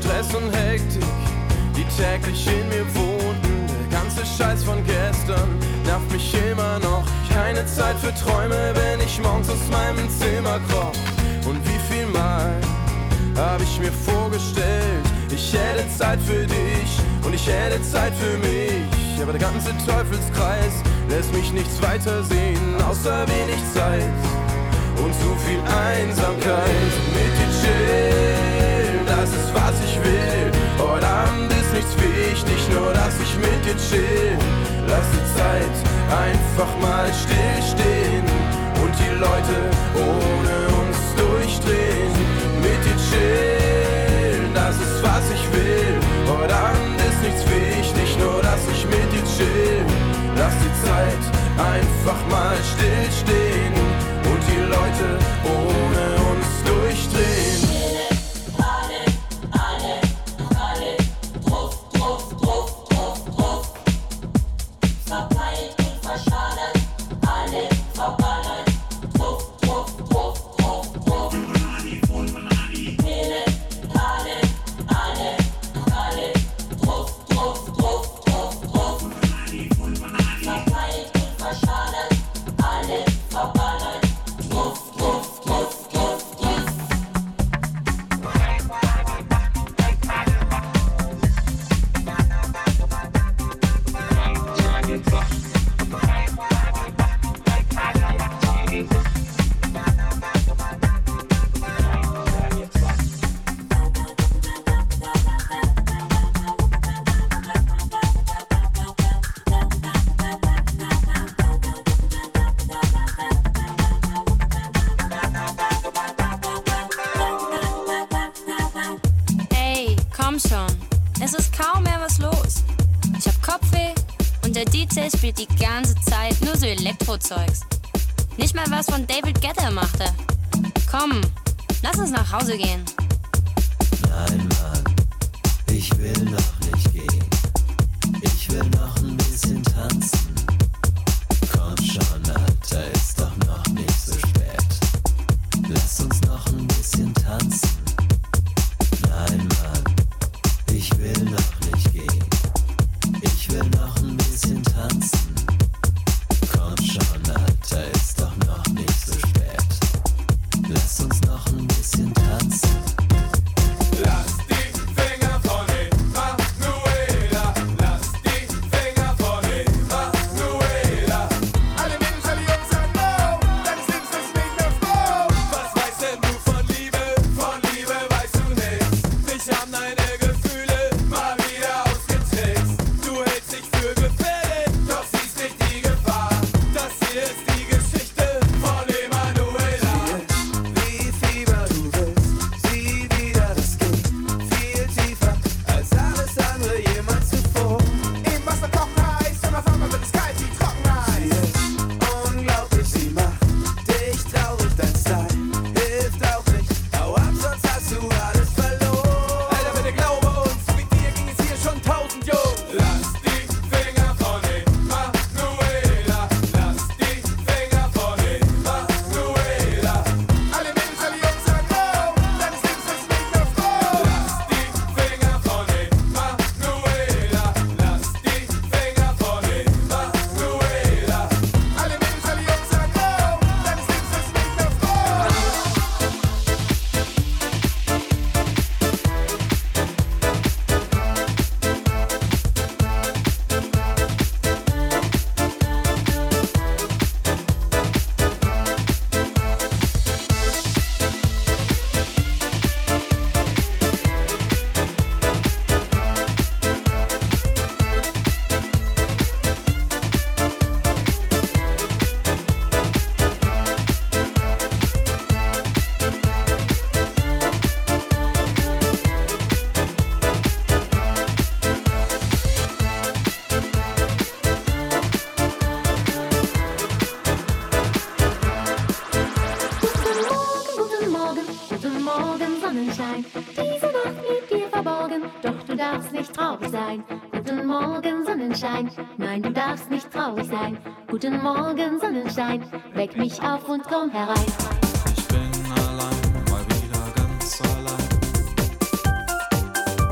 Stress und Hektik, die täglich in mir wohnten. Der ganze Scheiß von gestern nervt mich immer noch. Keine Zeit für Träume, wenn ich morgens aus meinem Zimmer kroch. Und wie viel Mal hab ich mir vorgestellt, ich hätte Zeit für dich und ich hätte Zeit für mich. Aber der ganze Teufelskreis lässt mich nichts weiter sehen, außer wenig Zeit und zu viel Einsamkeit. Mit dir chillen, das ist was ich will. Heute Abend ist nichts wichtig, nur dass ich mit dir chill. Lass die Zeit einfach mal stillstehen und die Leute ohne uns durchdrehen. Mit dir chillen, das ist was ich will. Heute Abend ist nichts wichtig, nur dass ich mit dir chill. Lass die Zeit einfach mal stillstehen und die Leute ohne uns durchdrehen.
Spielt die ganze Zeit nur so Elektrozeugs. Nicht mal was von David Guetta machte. Komm, lass uns nach Hause gehen.
Nein, Mann, ich will noch nicht gehen. Ich will noch ein bisschen tanzen. Komm schon, Alter, ist doch noch nicht so spät. Lass uns noch ein bisschen tanzen. Nein, Mann, ich will noch nicht gehen. Ich will noch ein bisschen tanzen. Komm schon, Alter, ist doch noch nicht so spät. Lass uns noch ein bisschen tanzen.
Lass die Finger von Emanuela. Lass die Finger von Emanuela. Alle Mädels, alle Jungs sagen no, deines Lebens ist nicht mehr froh. Was weißt denn du von Liebe? Von Liebe weißt du nichts. Mich haben deine Gefühle mal wieder ausgetrickst. Du hältst dich für gefährlich, doch siehst nicht die Gefahr. Das hier ist die Geschichte von Emanuela.
Wie Fieber du willst, sieh wieder, das geht viel tiefer als alles andere jemals zuvor.
Im Wasser kochen heiß und auf einmal wird es kalt wie Trockeneis.
Sie ist unglaublich, sie macht dich traurig, dein Style hilft auch nicht. Hau ab, sonst hast du alles verloren.
Alter, bitte glaube uns, so wie dir ging es hier schon tausend Jungs. Lass die Finger von Emanuela. Lass die Finger von Emanuela. Alle Mädels, alle Jungs sagen no, deines Lebens ist nicht mehr froh. Lass die Finger von Emanuela. Lass die Finger von Emanuela. Alle Mädels, alle Jungs sagen no, deines Lebens ist nicht mehr froh.
Guten Morgen, guten Morgen, Sonnenschein. Diese Nacht liegt dir verborgen, doch du darfst nicht traurig sein. Guten Morgen, Sonnenschein. Nein, du darfst nicht traurig sein. Guten Morgen, Sonnenschein. Weck mich auf und komm herein.
Ich bin allein, mal wieder ganz allein.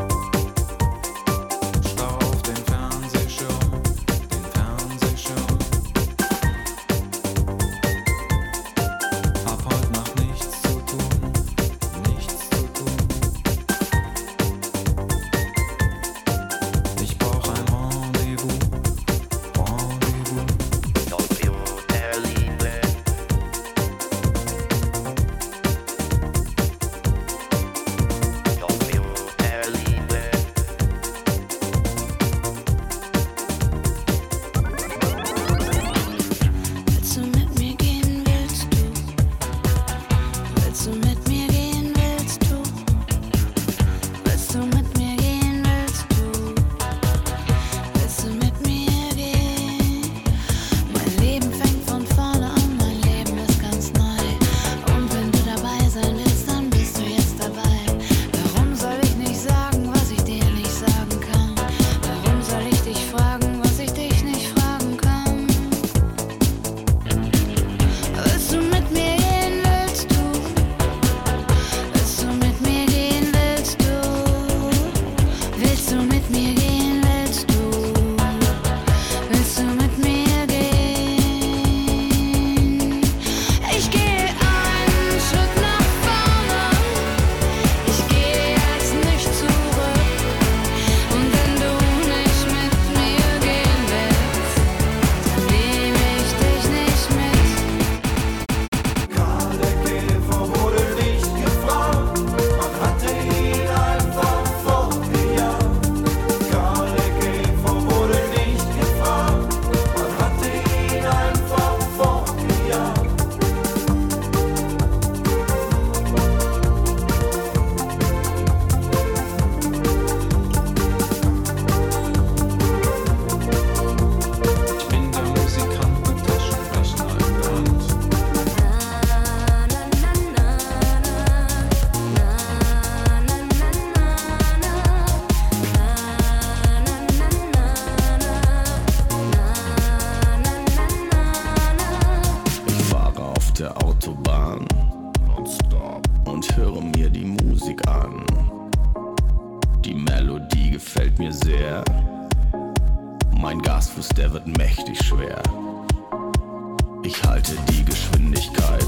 Musik an. Die Melodie gefällt mir sehr. Mein Gasfuß, der wird mächtig schwer. Ich halte die Geschwindigkeit,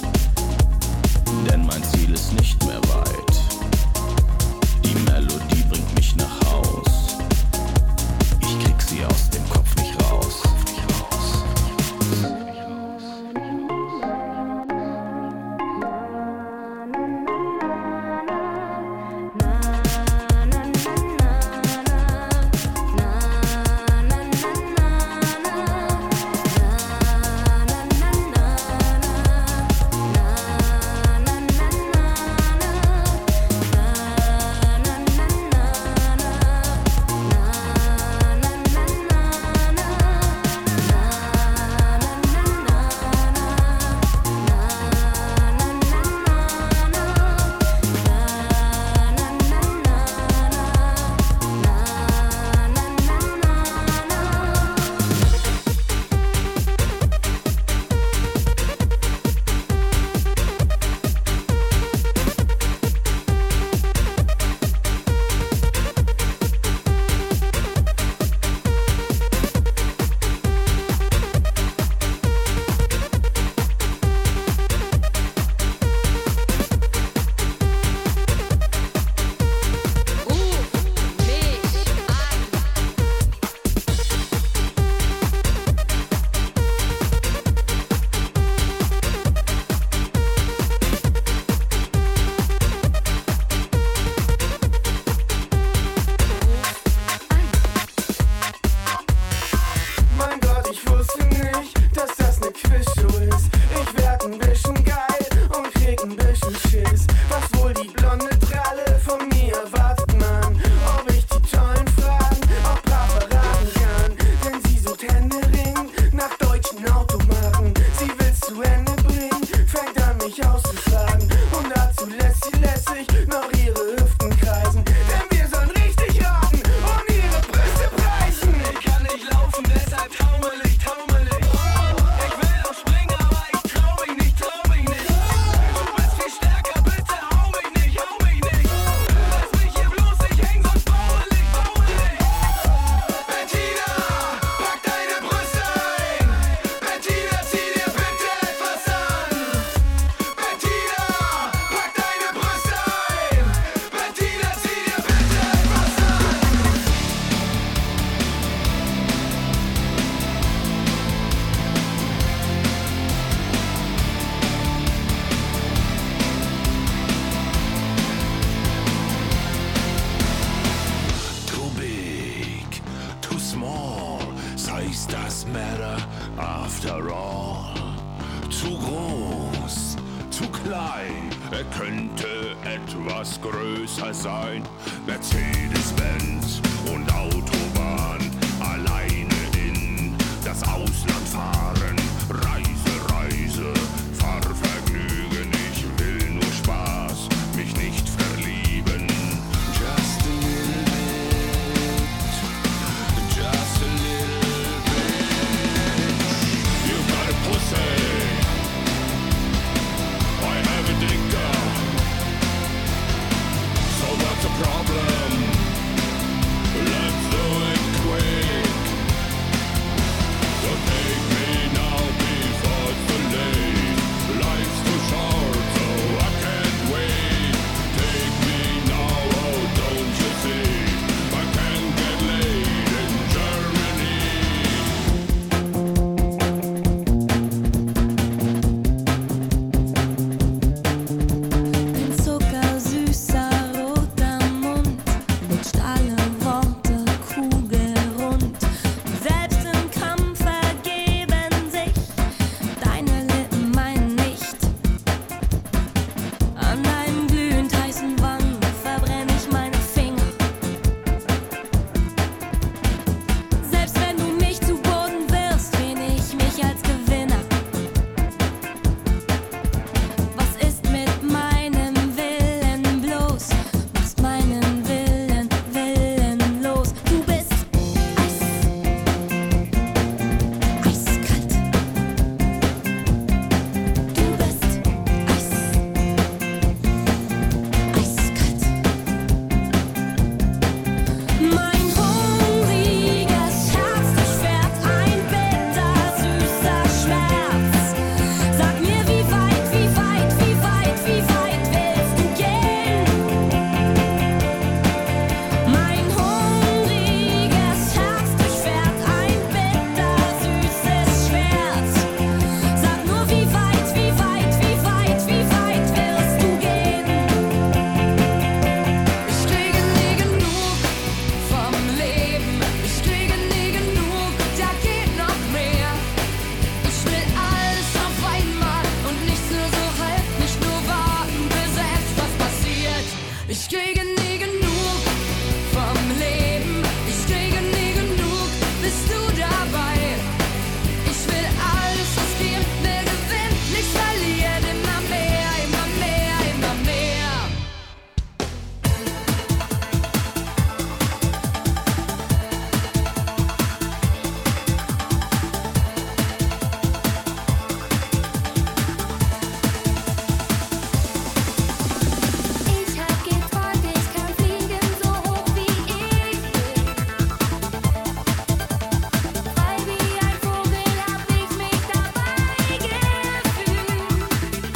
denn mein Ziel ist nicht mehr weit. Die Melodie bringt mich nach Haus. Ich krieg sie aus dem Kopf nicht raus.
Problem. Let's do it.
Ich kriege nie genug vom Leben. Ich kriege nie genug, bist du dabei? Ich will alles riskieren, will gewinnen, nichts verlieren. Immer mehr, immer mehr, immer mehr.
Ich hab geträumt, ich kann fliegen so hoch wie ich will. Frei wie ein Vogel hab ich mich dabei gefühlt.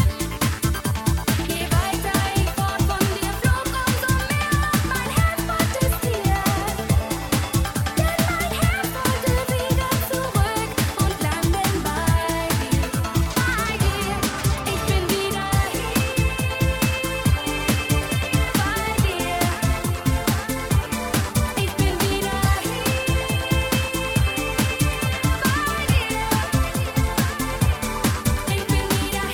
Je weiter ich fort von dir flog, umso mehr hat mein Herz protestiert. Denn mein Herz wollte wieder zurück und landen bei dir. Bei dir, ich bin wieder hier. Bei dir, ich bin wieder hier. Bei dir, ich bin wieder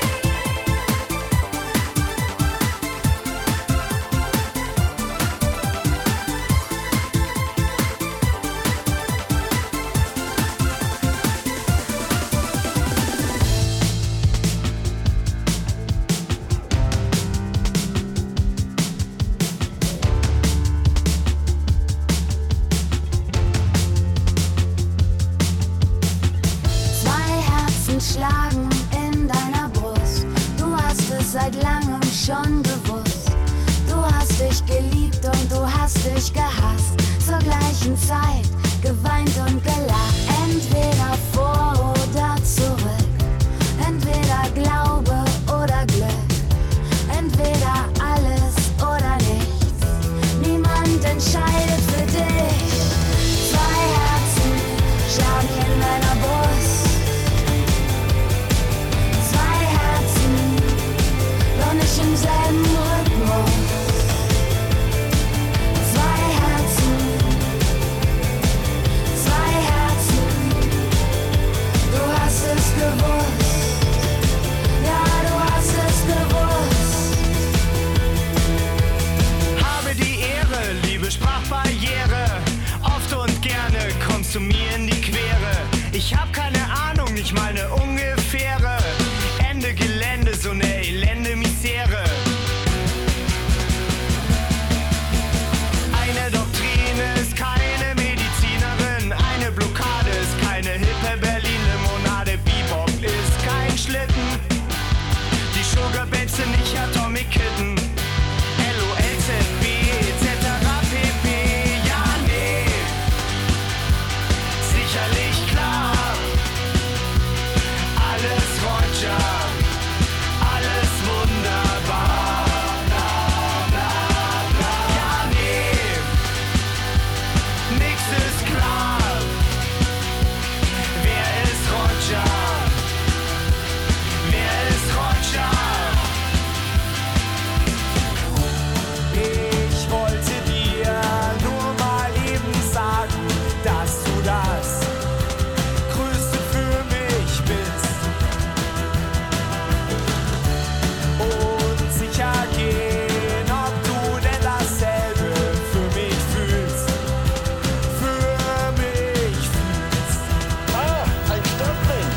Zwei Herzen schlagen in deiner Brust. Du hast es seit langem schon gewusst. Du hast dich geliebt und du hast dich gehasst. Zur gleichen Zeit geweint und gelacht. Entweder vor oder zurück. Entweder Glaube oder Glück. Entweder alles oder nichts. Niemand entscheidet für dich. Zwei Herzen schlagen in deiner Brust. Zwei Herzen, doch nicht im selben Rhythmus. Zwei Herzen, zwei Herzen, du hast es gewusst. Ja, du hast es gewusst.
Habe die Ehre, liebe Sprachbarriere. Oft und gerne kommst du mir in die Quere. Ich hab keine Ahnung, nicht mal ne ungefähre. Ende Gelände, so ne elende Misere. Eine Doktrine ist keine Medizinerin. Eine Blockade ist keine hippe Berlin-Limonade. Bebop ist kein Schlitten. Die Sugar Babes sind nicht Atomic Kitten. L O L Z B et cetera pp. Ja, nee, sicherlich klar. Alles Roger, alles wunderbar. Bla, bla, bla. Ja, nee, nix ist klar. Wer ist Roger? Wer ist Roger? Ich wollte dir nur mal eben sagen, dass du das Größte für mich bist. Und sicher gehen, ob du denn dasselbe für mich fühlst. Für mich fühlst. Ah, ein Störfling.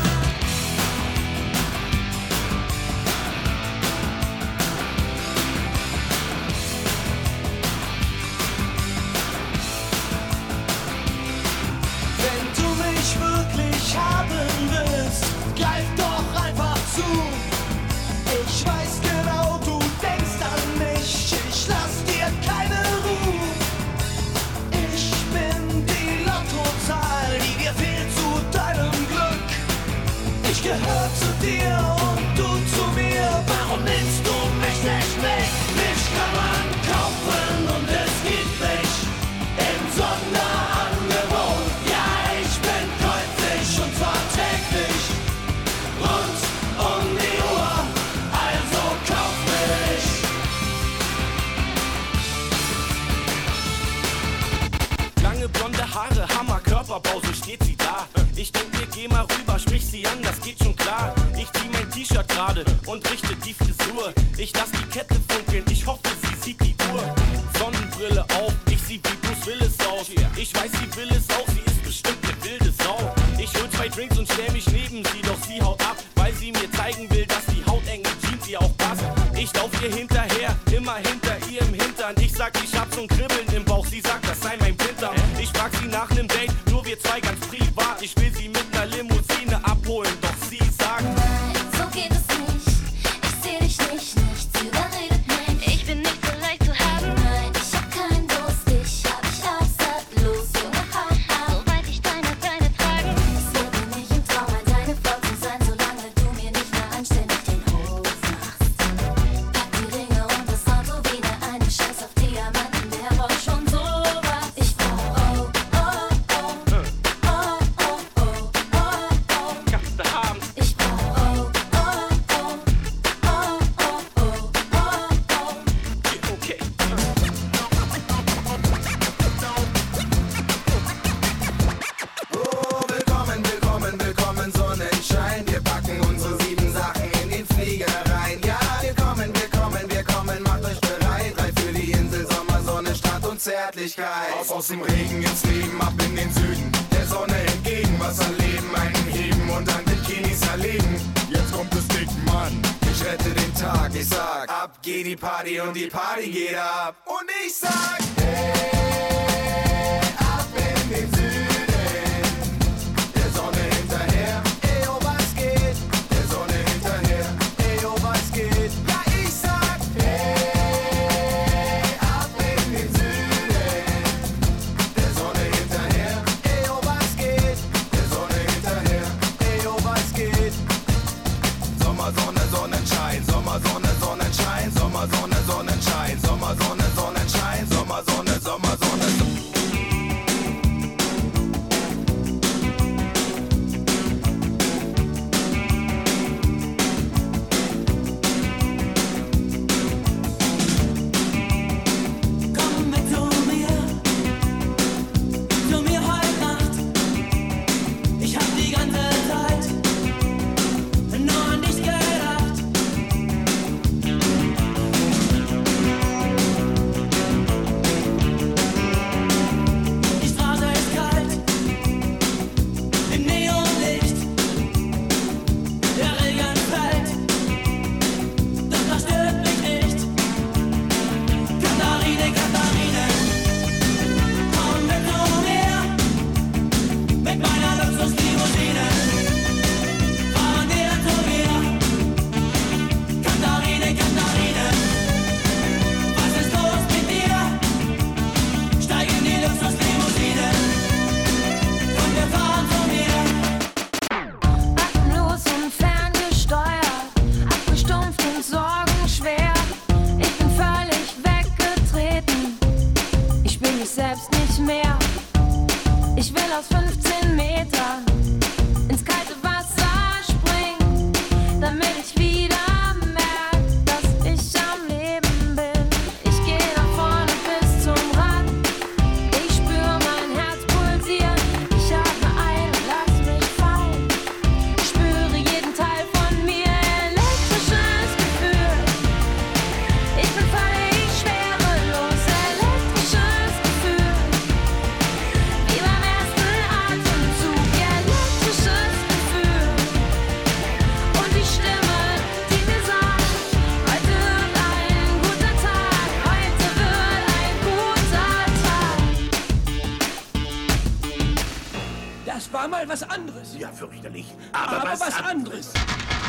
Wenn du mich wirklich haben willst, greif doch einfach zu. Ich weiß genau, du denkst an mich, ich lass dir keine Ruhe. Ich bin die Lottozahl, die dir fehlt zu deinem Glück. Ich gehör zu dir und du zu mir, warum nimmst du mich nicht mit? Mich kann man kaufen und es gibt mich im Sonderangebot. Ja, ich bin käuflich und zwar täglich, rund um die Uhr, also kauf mich. Lange blonde Haare, Hammer, Körperbau, so steht sie da. Ich denk mir, geh mal rüber, sprich sie an, das geht schon klar. Ich zieh mein T-Shirt gerade und richte die Frisur. Ich lass die Kette funkeln, ich hoffe, sie sieht die
ich will es aus. Ich weiß, sie will es auch, sie ist bestimmt eine wilde Sau. Ich hol zwei Drinks und stell mich neben sie, doch sie haut ab, weil sie mir zeigen will, dass die hautenge Jeans ihr auch passt. Ich lauf ihr hinterher, immer hinter ihr im Hintern. Ich sag, ich hab so'n Kribbeln im Bauch, sie sagt, das sei mein Blinddarm. Ich frag sie nach nem Date, nur wir zwei ganz privat. Ich will sie mit ner Limousine abholen, doch sie sagt,
nein, so geht es nicht. Ich seh dich nicht, nichts überredet mich. Ich bin nicht so leicht zu haben. Nein, ich hab keinen Durst, dich hab ich absatt. Los, Junge, haut ab, soweit ich deine Beine trage. Es wird mir nicht im Traum an deine Frau zu sein, solange du mir nicht mehr anständig den Hof machst. Pack die Ringe und das Auto wieder ein, ich scheiß auf Diamanten, der braucht schon sowas. Ich brauch oh, oh, oh, oh, oh, oh, oh, oh, oh.
kannst du haben.
Ich brauch oh, oh, oh, oh, oh, oh, oh, oh.
Okay.
Oh, willkommen, willkommen, willkommen, Sonnenschein. Wir packen unsere sieben Sachen in den Flieger rein. Ja, wir kommen, wir kommen, wir kommen, macht euch bereit. Drei für die Insel, Sommer, Sonne, Strand und Zärtlichkeit. Auf aus dem Regen ins Leben, ab in den Süden. Der Sonne entgegen, was erleben, einen heben und an Bikinis erlegen. Jetzt kommt es dick, Mann. Ich rette den Tag, ich sag, ab geht die Party und die Party geht ab. Und ich sag, hey, ab in den Süden. Der Sonne hinterher, ey, oh, was geht? Der Sonne hinterher, ey, oh, was geht? Ja, ich sag, hey, ab in den Süden. Der Sonne hinterher, ey, oh, was geht? Der Sonne hinterher, ey, oh, was geht? Sommer, Sonne, Sonnenschein, Sommer, Sonne, Sonnenschein, Sommer, Sonne, Sonnenschein, Sommer, Sonne, Sonnenschein, Sommer, Sonne, Sommer, Sonne, Sonne.
Komm mit zu mir, zu mir heute Nacht. Ich hab die ganze Zeit nur an dich gedacht. Die Straße ist kalt, im Neonlicht. Der Regen fällt, doch das stört mich nicht. Katharine, Katharine, komm mit zu mir, mit meiner Luxuslimousine. Fahren wir zu mir. Katharine, Katharine, was ist los mit dir? Steig in die Luxuslimousine und wir fahren zu mir.
Atemlos und ferngesteuert, abgestumpft und sorgenschwer. Ich bin völlig weggetreten, ich spür mich selbst nicht mehr. Ich will aus fünfzehn Metern ins kalte Wasser springen, damit ich wieder merk, dass ich am Leben bin. Ich geh nach vorne bis zum Rand, ich spür mein Herz pulsieren. Ich atme ein und lass mich fallen. Ich spüre jeden Teil von mir, elektrisches Gefühl. Ich bin völlig schwerelos, elektrisches Gefühl. Wie beim ersten Atemzug, elektrisches Gefühl. Und die Stimme, die mir sagt, heute wird ein guter Tag, heute wird ein guter Tag.
Das war mal was anderes.
Ja, fürchterlich.
Aber,
Aber,
was, anderes.